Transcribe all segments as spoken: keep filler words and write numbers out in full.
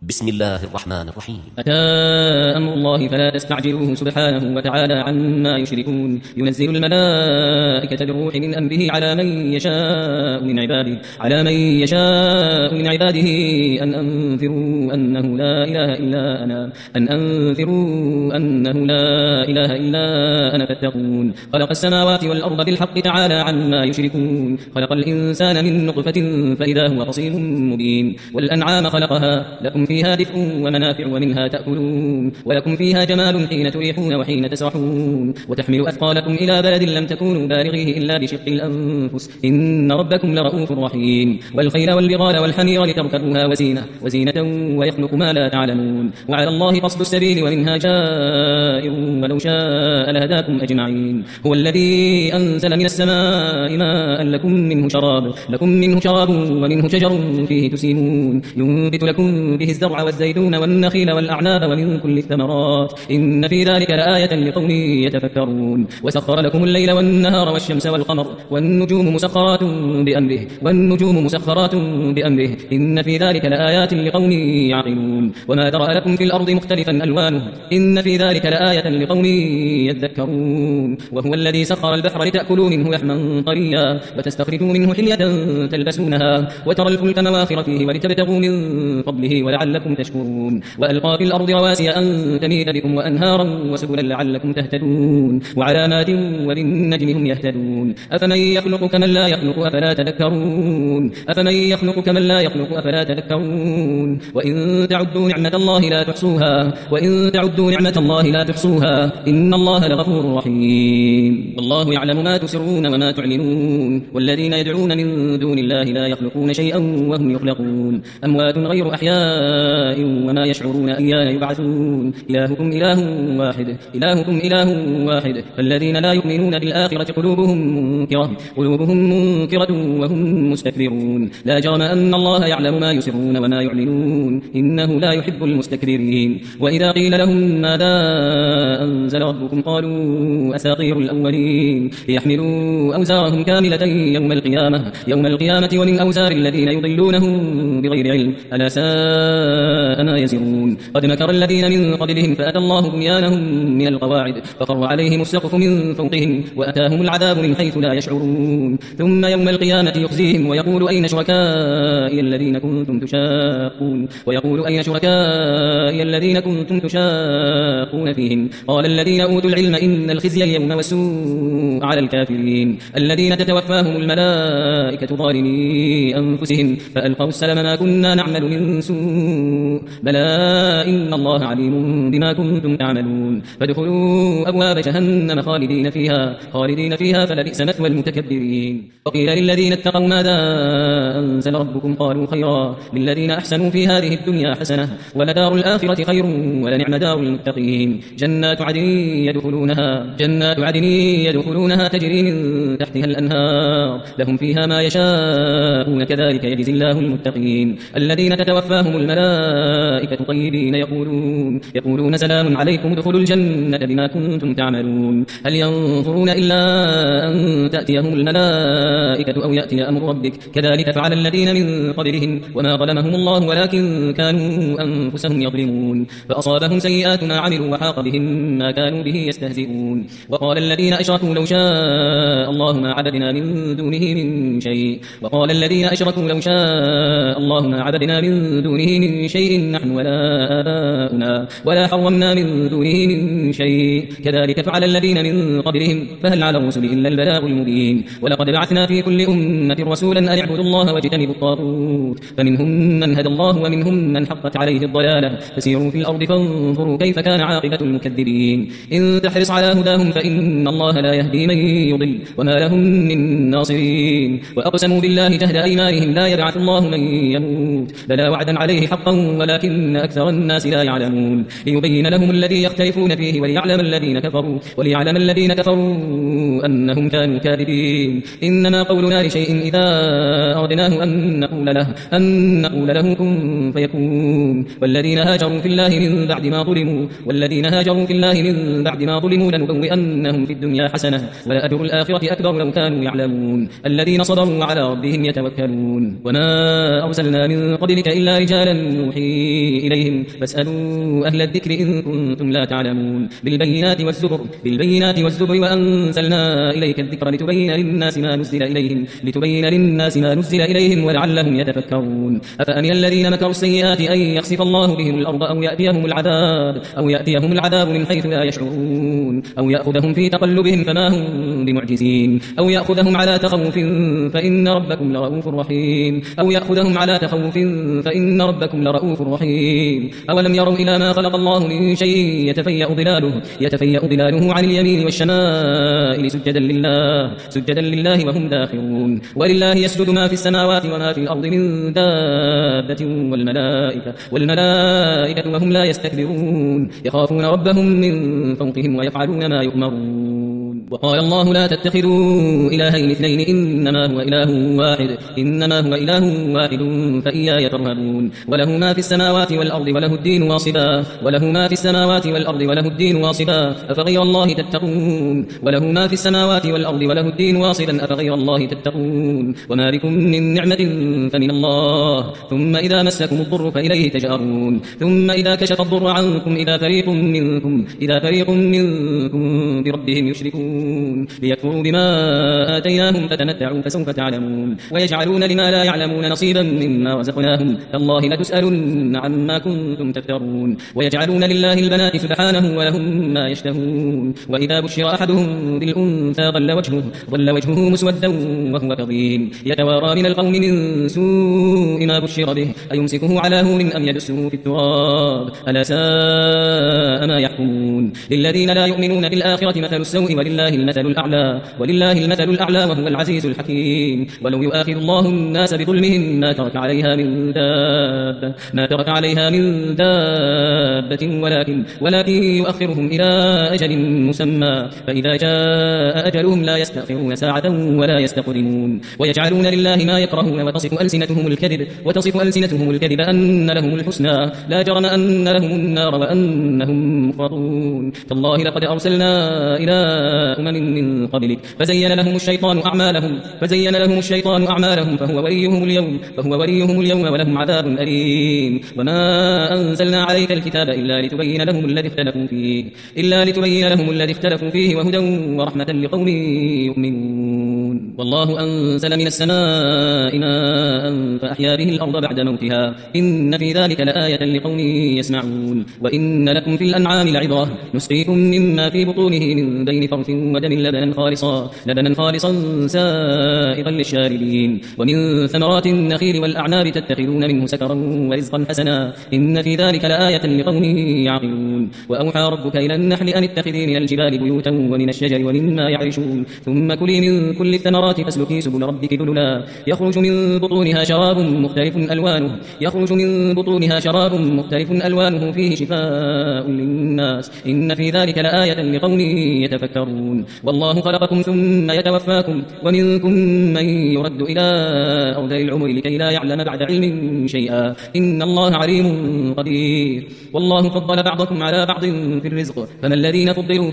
بسم الله الرحمن الرحيم. أتى أمر الله فلا تستعجلوه سبحانه وتعالى عما يشركون. ينزل الملائكة بالروح من أمره على من يشاء من عباده على من يشاء من عباده أن أنذروا أنه لا إله إلا أنا أن أنذروا أنه لا إله إلا أنا فاتقون. خلق السماوات والأرض بالحق تعالى عما يشركون. خلق الإنسان من نطفة فإذا هو خصيم مبين. والأنعام خلقها لكم فيها دفء ومنافع ومنها تأكلون ولكم فيها جمال حين تريحون وحين تسرحون وتحمل أثقالكم إلى بلد لم تكونوا بالغيه إلا بشق الأنفس إن ربكم لرؤوف رحيم. والخيل والبغال والحمير لتركبوها وزينة وزينة ويخلق ما لا تعلمون. وعلى الله قصد السبيل ومنها جائر ولو شاء لهداكم أجمعين. هو الذي أنزل من السماء ماء لكم منه شراب لكم منه شراب ومنه شجر فيه تسيمون. ينبت لكم به الزرع والزيتون والنخيل والأعناب ومن كل الثمرات إن في ذلك لآية لقوم يتفكرون. وسخر لكم الليل والنهار والشمس والقمر والنجوم مسخرات بأمره والنجوم مسخرات بأمره إن في ذلك لآيات لقوم يعقلون. وما ذرأ لكم في الأرض مختلفا ألوانه إن في ذلك لآية لقوم يذكرون. وهو الذي سخر البحر لتأكلوا منه لحما طريا وتستخرجوا منه حلية تلبسونها وترى الفلك مواخر فيه ولتبتغوا من فضله ولعلكم تشكرون. وألقى في الأرض رواسي أن تميد بكم وأنهارا وسبلا لعلكم تهتدون وعلامات وبالنجم هم يهتدون. أفمن يخلق كمن لا يخلق أفلا تذكرون أفمن يخلق كمن لا يخلق أفلا تذكرون. وإن تعدوا نعمة الله لا تحصوها وإن تعدوا نعمة الله لا تحصوها إن الله لغفور رحيم. والله يعلم ما تسرون وما تعلنون. والذين يدعون من دون الله لا يخلقون شيئا وهم يخلقون أموات غير أحياء وما يشعرون أيان يبعثون. إلهكم إله واحد إلهكم إله واحد. فالذين لا يؤمنون بالآخرة قلوبهم منكرة قلوبهم منكرة وهم مستكبرون. لا جرم أن الله يعلم ما يسرون وما يعلنون إنه لا يحب المستكبرين. وإذا قيل لهم ماذا أنزل ربكم قالوا أساطير الأولين ليحملوا أوزارهم كاملة يوم القيامة يوم القيامة ومن أوزار الذين يضلونهم بغير علم ألا ساء ما يزرون. قد مكر الذين من قبلهم فأتى الله بنيانهم من القواعد فخر عليهم السقف من فوقهم وأتاهم العذاب من حيث لا يشعرون. ثم يوم القيامة يخزيهم ويقول أين شركائي الذين كنتم تشاقون ويقول أين شركائي الذين كنتم تشاقون فيهم. قال الذين أوتوا العلم إن الخزي اليوم والسوء على الكافرين الذين تتوفاهم الملائكة ظالمي أنفسهم فألقوا السلم ما كنا نعمل من سوء بلى إن الله عليم بما كنتم تعملون. فادخلوا أبواب جهنم خالدين فيها خالدين فيها فلبئس مثوى المتكبرين. وقيل للذين اتقوا ماذا أنزل ربكم قالوا خيرا للذين أحسنوا في هذه الدنيا حسنة ولدار الآخرة خير ولنعم دار المتقين. جنات عدن يدخلونها جنات عدن يدخلونها تجري من تحتها الأنهار لهم فيها ما يشاءون كذلك يجزي الله المتقين. الذين تتوفاهم الملائكة طيبين يقولون يقولون سلام عليكم ادخلوا الجنة بما كنتم تعملون. هل ينظرون إلا أن تأتيهم الملائكة أو يأتي أمر ربك كذلك فعل الذين من قبلهم وما ظلمهم الله ولكن كانوا أنفسهم يظلمون. فأصابهم سيئات ما عملوا وحاق بهم ما كانوا به يستهزئون. وقال الذين أشركوا لو شاء الله ما عبدنا من دونه من شيء وقال الذين أشركوا لو شاء الله ما عبدنا من دونه من شيء نحن ولا آباؤنا ولا حرمنا من دونه من شيء كذلك فعل الذين من قبلهم فهل على الرسل إلا البلاغ المبين. ولقد بعثنا في كل أمة رسولا أن اعبدوا الله واجتنبوا الطاغوت فمنهم من هدى الله ومنهم من حقت عليه الضلالة فسيروا في الأرض فانظروا كيف كان عاقبة المكذبين. إن تحرص على هداهم فإن الله لا يهدي من يضل وما لهم من ناصرين. وأقسموا بالله جهد أيمانهم لا يبعث الله من يموت بلى وعدا عليه حقا ولكن أكثر الناس لا يعلمون. ليبين لهم الذي يختلفون فيه وليعلم الذين كفروا وليعلم الذين كفروا أنهم كانوا كاذبين. إنما قولنا لشيء إذا أردناه أن نقول له أن نقول له كن فيكون. والذين هاجروا في الله من بعد ما ظلموا والذين هاجروا في الله من بعد ما ظلموا لنبوئنهم في الدنيا حسنة ولأجر الآخرة أكبر لو كانوا يعلمون. الذين صبروا على ربهم يتوكلون. وما أرسلنا من قبلك إلا رجالا نوحي إليهم فاسألوا أهل الذكر إن كنتم لا تعلمون بالبينات والزبر بالبينات والزبر وأنزلنا إليك الذكر لتبين للناس ما نزل إليهم لتبين للناس ما نزل إليهم ولعلهم يتفكرون أفأمن الذين مكروا السيئات أن يخسف الله بهم الأرض أو يأتيهم العذاب أو يأتيهم العذاب من حيث لا يشعرون أو يأخذهم في تقلبهم فما هم بمعجزين أو يأخذهم على تخوف فإن ربكم لرؤوف رحيم أو يأخذهم على تخوف فإن ربكم لرؤوف رحيم أولم يروا إلى ما خلق الله من شيء يتفيأ ظلاله يتفيأ ظلاله عن اليمين والشمائل سجدا لله سجدا لله وهم داخرون ولله يسجد ما في السماوات وما في الأرض من دابة والملائكة والملائكة وهم لا يستكبرون يخافون ربهم من فوقهم ويفعلون ما يؤمرون وقال الله لا تتخذوا إلهين اثنين إنما هو إله واحد إنما هو إله واحد فإياي ترهبون وله ما في السماوات والأرض وله الدين واصبا وله ما في السماوات والأرض وله الدين واصبا أفغير الله تتقون وله ما في السماوات والأرض وله الدين واصبا أفغير الله تتقون وما بكم من نعمة فمن الله ثم إذا مسكم الضر فإليه تجأرون ثم إذا كشف الضر عنكم إذا فريق منكم إذا فريق منكم بربهم يشركون ليكفروا بما آتيناهم فتمتعوا فسوف تعلمون ويجعلون لما لا يعلمون نصيبا مما رزقناهم تالله لتسألن عما كنتم تفترون ويجعلون لله البنات سبحانه ولهم ما يشتهون وإذا بشر أحدهم بالأنثى ظل وجهه ظل وجهه مسودا وهو كظيم يتوارى من القوم من سوء ما بشر به أيمسكه على هون أم يدسه في التراب ألا ساء ما يحكمون للذين لا يؤمنون بالآخرة مثل السوء ولله المثل الأعلى ولله المثل الأعلى وهو العزيز الحكيم ولو يؤاخذ الله الناس بظلمهم ما ترك عليها من دابة ما ترك عليها من دابة ولكن ولكن يؤخرهم إلى أجل مسمى فإذا جاء أجلهم لا يستأخرون ساعة ولا يستقدمون ويجعلون لله ما يكرهون وتصف ألسنتهم الكذب وتصف ألسنتهم الكذب أن لهم الحسنى لا جرم أن لهم النار وأنهم مفرطون تالله لقد أرسلنا إلى أمم من قبلك فزين لهم الشيطان أعمالهم فزين لهم الشيطان أعمالهم فهو وليهم اليوم فهو وليهم اليوم ولهم عذاب أليم وما أنزلنا عليك الكتاب إلا لتبين لهم الذي اختلفوا فيه إلا لتبين لهم الذي اختلفوا فيه وهدى ورحمة لقوم يؤمنون والله أنزل من السماء ماء فأحيا به الأرض بعد موتها إن في ذلك لآية لقوم يسمعون وإن لكم في الأنعام لعبرة نسقيكم مما في بطونه من بين فرث ودم لبنا خالصا لبنا خالصا سائغا للشاربين ومن ثمرات النخيل والأعناب تتخذون منه سكرا ورزقا حسنا إن في ذلك لآية لقوم يعقلون وأوحى ربك إلى النحل أن اتخذي من الجبال بيوتا ومن الشجر ومما يعرشون ثم كلي من كل الثمرات فاسلكي سبل ربك ذللا يخرج من بطونها شراب مختلف ألوانه يخرج من بطونها شراب مختلف ألوانه فيه شفاء للناس إن في ذلك لآية لقوم يتفكرون والله خلقكم ثم يتوفاكم ومنكم من يرد إلى أرذل العمر لكي لا يعلم بعد علم شيئا إن الله عليم قدير والله فضل بعضكم على بعض في الرزق فما الذين فضلوا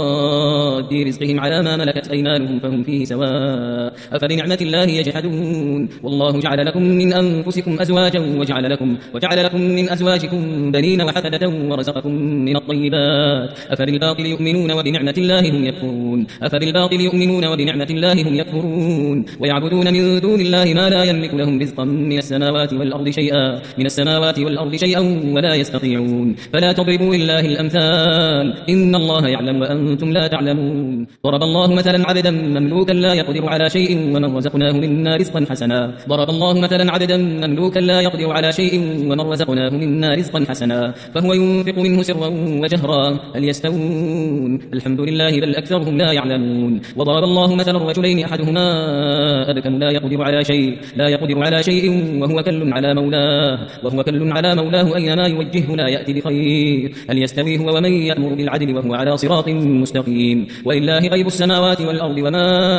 براد رزقهم على ما ملكت أيمانهم فهم فيه سواء أفبنعمة الله يجحدون والله جعل لكم من أنفسكم أزواجا وجعل لكم وجعل لكم من أزواجكم بنين وحفدة ورزقكم من الطيبات أفبالباطل يؤمنون وبنعمة الله هم يكفرون أفبالباطل يؤمنون وبنعمة الله هم يكفرون ويعبدون من دون الله ما لا يملك لهم رزقا من السماوات والأرض شيئا من السماوات والأرض شيئا ولا يستطيعون فلا تضربوا لله الأمثال إن الله يعلم وأنتم لا تعلمون ضرب الله مثلا عبدا مملوكا لا يقدر على شيء ومن رزقناه منا رزقا حسنا ضرب الله مثلا عبدا مملوكا لا يقدر على شيء ومن رزقناه منا رزقا حسنا فهو ينفق منه سرا وجهرا هل يستوون الحمد لله بل أكثرهم لا يعلمون وضرب الله مثلا رجلين أحدهما أبكم لا يقدر على شيء لا يقدر على شيء وهو كل على مولاه وهو كل على مولاه أينما يوجهه لا يأتي بخير هل يستوي هو ومن يأمر بالعدل وهو على صراط مستقيم ولله غيب السماوات والأرض وما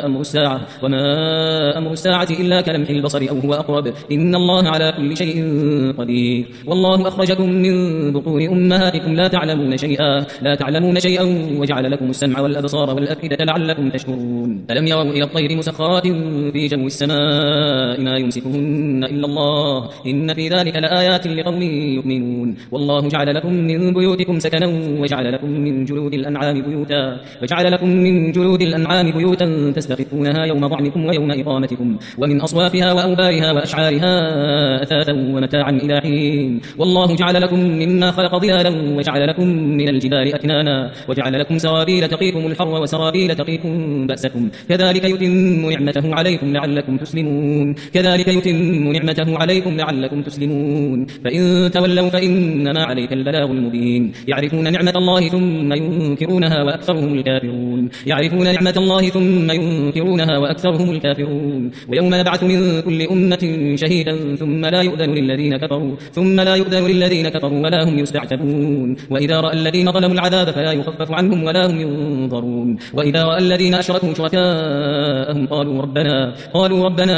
أمر الساعة وما أمر الساعة إلا كلمح البصر أو هو أقرب إن الله على كل شيء قدير والله أخرجكم من بطون أمهاتكم لا تعلمون شيئا لا تعلمون شيئا وجعل لكم السمع والأبصار والأفئدة لعلكم تشكرون ألم يروا إلى الطير مسخرات في جو السماء ما يمسكهن إلا الله إن في ذلك لآيات لقوم يؤمنون والله جعل لكم من بيوتكم سكنا وجعل لكم من جلود الأنعام بيوتا وجعل لكم من جلود الأنعام بيوتا تستخفونها يوم ضعنكم ويوم إقامتكم ومن أصوافها وأوبارها وأشعارها أثاثا ومتاعا إلى حين والله جعل لكم مما خلق ظلالا وجعل لكم من الجبال أكنانا وجعل لكم سرابيل تقيكم الحر وسرابيل تقيكم بأسكم كذلك يتم نعمته عليكم لعلكم تسلمون كذلك يتم نعمته عليكم لعلكم تسلمون فإن تولوا فإنما عليك البلاغ المبين يعرفون نعمة الله ثم ينكرونها وأكثرهم الكافرون يعرفون نعمة الله ثم ينكرونها وأكثرهم الكافرون ويوم نبعث من كل أمة شهيدا ثم لا يؤذن للذين كفروا ثم لا يؤذن للذين كفروا ولا هم يستعتبون وإذا رأى الذين ظلموا العذاب فلا يخفف عنهم ولا هم ينظرون وإذا رأى الذين أشركوا شركاءهم قالوا ربنا قالوا ربنا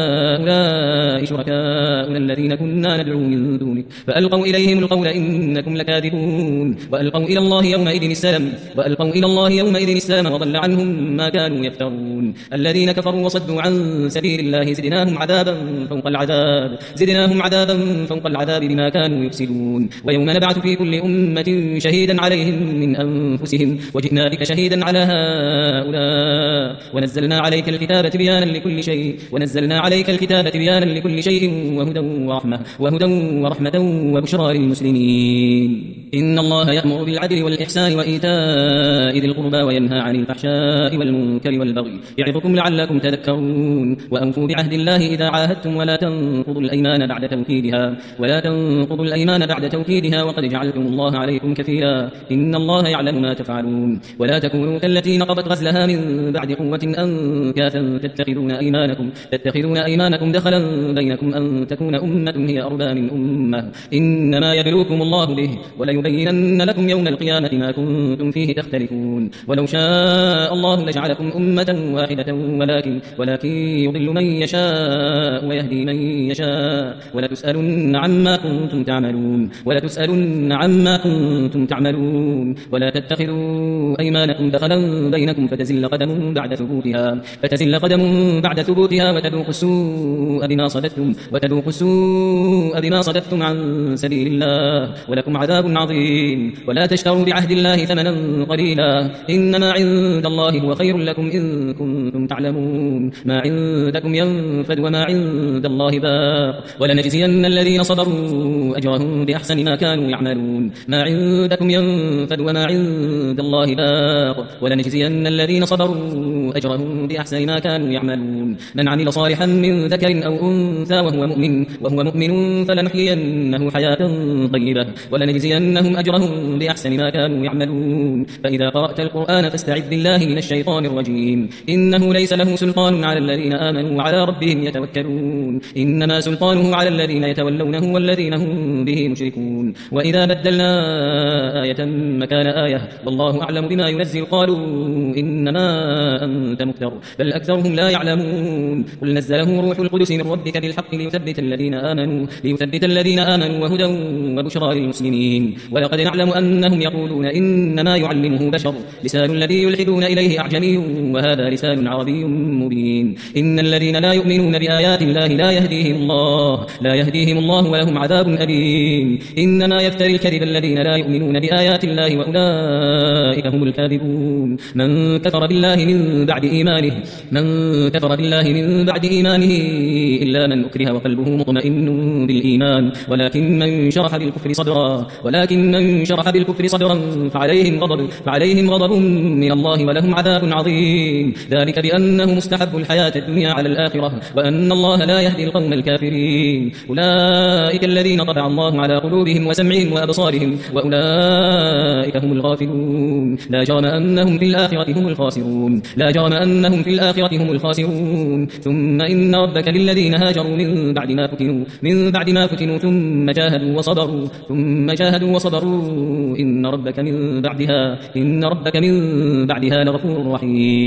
هؤلاء شركاؤنا الذين كنا ندعو من دونك فألقوا إليهم القول إنكم لكاذبون وألقوا إلى الله يومئذ السلام وألقوا إلى الله يومئذ السلام وضل عنهم ما كانوا يفترون الذين كفروا وصدوا عن سبيل الله زدناهم عذابا فوق العذاب زدناهم عذابا فوق العذاب بما كانوا يفسدون ويوم نبعث في كل أمة شهيدا عليهم من أنفسهم وجئنا بك شهيدا على هؤلاء ونزلنا عليك الكتاب تبيانا لكل شيء ونزلنا عليك الكتاب تبيانا لكل شيء وهدى ورحمة وهدى ورحمة وبشرى للمسلمين إن الله يأمر بالعدل والإحسان وإيتاء ذي القربى وينهى عن الفحشاء والمنكر والبغي يعظكم لعلكم تذكرون وأوفوا بعهد الله إذا عاهدتم ولا تنقضوا الأيمان بعد توكيدها ولا تنقضوا الأيمان بعد توكيدها وقد جعلتم الله عليكم كفيلا إن الله يعلم ما تفعلون ولا تكونوا كالتي نقضت غزلها من بعد قوة أنكاثا تتخذون أيمانكم تتخذون أيمانكم دخلا بينكم أن تكون أمة هي أربى من أمة إنما يبلوكم الله به وليبينن لكم يوم القيامة ما كنتم فيه تختلفون ولو شاء الله لجعلكم أمة واحدة ولكن ولكن يضل من يشاء ويهدي من يشاء ولتسألن عما كنتم تعملون ولتسألن عما كنتم تعملون ولا تتخذوا أيمانكم دخلا بينكم فتزل قدم بعد ثبوتها فتزل قدم بعد ثبوتها وتذوقوا السوء بما صددتم وتذوقوا السوء بما صددتم عن سبيل الله ولكم عذاب عظيم ولا تشتروا بعهد الله ثمنا قليلا إنما عند الله هو خير لكم إن كنتم تعلمون ما عندكم ينفد وما عند الله باق ولنجزين الذين صبروا أجرهم بأحسن ما كانوا يعملون ما عندكم ينفد وما عند الله باق ولنجزين الذين صبروا أجرهم بأحسن ما كانوا يعملون من عمل صالحا من ذكر أو أنثى وهو مؤمن وهو مؤمن فلنحيينه حياة طيبة ولنجزينهم أجرهم بأحسن ما كانوا يعملون فإذا قرأت القرآن فاستعذ بالله من الشيطان الرجيم إنه ليس له سلطان على الذين آمنوا وعلى ربهم يتوكلون إنما سلطانه على الذين يتولونه والذين هم به مشركون وإذا بدلنا آية مكان آية والله أعلم بما ينزل قالوا إنما أنت مفتر بل أكثرهم لا يعلمون قل نزله روح القدس من ربك بالحق ليثبت الذين آمنوا ليثبت الذين آمنوا وهدى وبشرى للمسلمين ولقد نعلم أنهم يقولون إنما يعلمه بشر لسان الذي يلحدون إليه أعجمي وهذا لسان عربي مبين إن الذين لا يؤمنون بآيات الله لا يهديهم الله لا يهديهم الله ولهم عذاب أليم إنما يفتري الكذب الذين لا يؤمنون بآيات الله وأولئك هم الكاذبون من كفر بالله من بعد إيمانه من كفر بالله من بعد إيمانه إلا من أكره وقلبه مطمئن بالإيمان ولكن من شرح بالكفر صدرا ولكن من شرح بالكفر صدرا فعليهم غضب فعليهم غضب من الله ولهم عذاب عظيم ذلك بأنه مستحب الحياة الدنيا على الآخرة وأن الله لا يهدي القوم الكافرين أولئك الذين طبع الله على قلوبهم وسمعهم وأبصارهم وأولئك هم الغافلون لا جرم أنهم في الآخرة هم الخاسرون لا جرم أنهم في الآخرة هم الخاسرون ثم إن ربك للذين هاجروا من بعد ما فتنوا من بعد ما فتنوا ثم جاهدوا وصبروا ثم جاهدوا وصبروا إن ربك من بعدها إن ربك من بعدها لغفور رحيم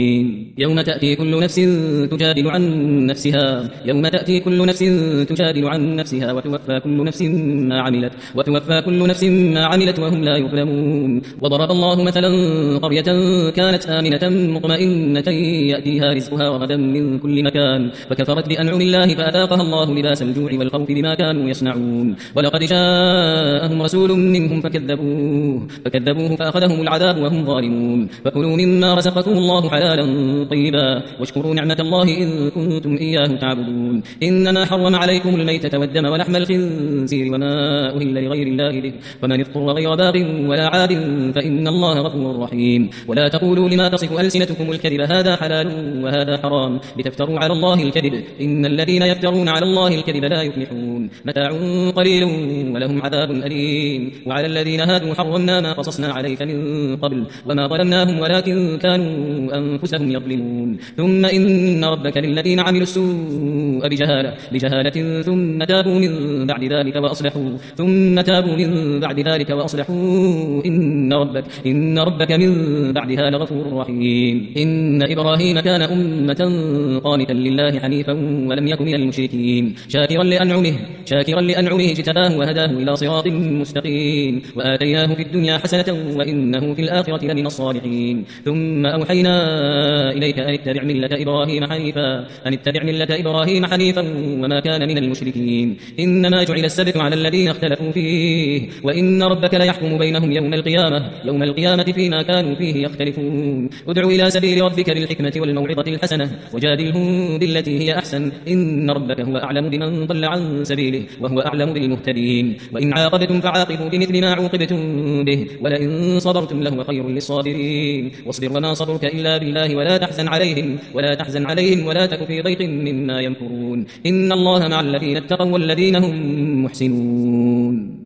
يوم تأتي كل نفس تجادل عن نفسها يوم تأتي كل نفس تجادل عن نفسها وتوفى كل نفس ما عملت وتوفى كل نفس ما عملت وهم لا يظلمون. وضرب الله مثلا قرية كانت آمنة مطمئنة يأتيها رزقها رغدا من كل مكان فكفرت بأنعم الله فأذاقها الله لباس الجوع والخوف بما كانوا يصنعون. ولقد جاءهم رسول منهم فكذبوه فكذبوه فأخذهم العذاب وهم ظالمون. فكلوا مما رزقكم الله حلالا طيبا واشكروا نعمة الله إن كنتم إياه تعبدون. إنما حرم عليكم الميتة والدم ولحم الخنزير وما أهل لغير الله به ومن اضطر غير باغ ولا عاد فإن الله غفور رحيم. ولا تقولوا لما تصف ألسنتكم الكذب هذا حلال وهذا حرام لتفتروا على الله الكذب إن الذين يفترون على الله الكذب لا يفلحون. متاع قليل ولهم عذاب أليم. وعلى الذين هادوا حرمنا ما قصصنا عليك من قبل وما ظلمناهم ولكن كانوا أنفسهم يظلمون. ثم إن ربك للذين عملوا السوء بجهالة بجهالة ثم تابوا من بعد ذلك وأصلحوا ثم تابوا من بعد ذلك وأصلحوا إن ربك إن ربك من بعدها لغفور رحيم. إن إبراهيم كان أمة قانتا لله حنيفا ولم يكن من المشركين شاكرا لأنعمه شاكرا لأنعمه اجتباه وهداه إلى صراط مستقيم وآتيناه في الدنيا حسنة وإنه في الآخرة لمن الصالحين. ثم أوحينا إليك أن اتبع ملة إبراهيم حنيفا أن اتبع ملة إبراهيم حنيفا وما كان من المشركين. إنما جعل السبت على الذين اختلفوا فيه وإن ربك ليحكم بينهم يوم القيامة يوم القيامة فيما كانوا فيه يختلفون. ادع إلى سبيل ربك بالحكمة والموعظة الحسنة وجادلهم بالتي هي أحسن إن ربك هو أعلم بمن ضل عن سبيله وهو أعلم بالمهتدين. وإن عاقبتم فعاقبوا بمثل ما عوقبتم به ولئن صبرتم لهو خير للصابرين. واصبر وما صبرك إلا بالله ولا تحزن عليهم ولا تحزن عليهم ولا تك في ضيق مما يمكرون. إن الله مع الذين اتقوا والذين هم محسنون.